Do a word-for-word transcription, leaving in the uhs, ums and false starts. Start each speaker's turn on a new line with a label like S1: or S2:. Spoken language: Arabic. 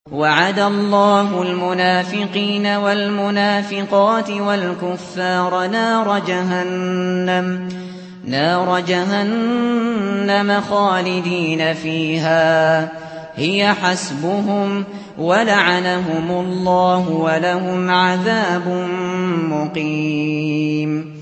S1: وعد الله المنافقين والمنافقات والكفار نار جهنم نار جهنم خالدين فيها هي حسبهم ولعنهم الله ولهم عذاب مقيم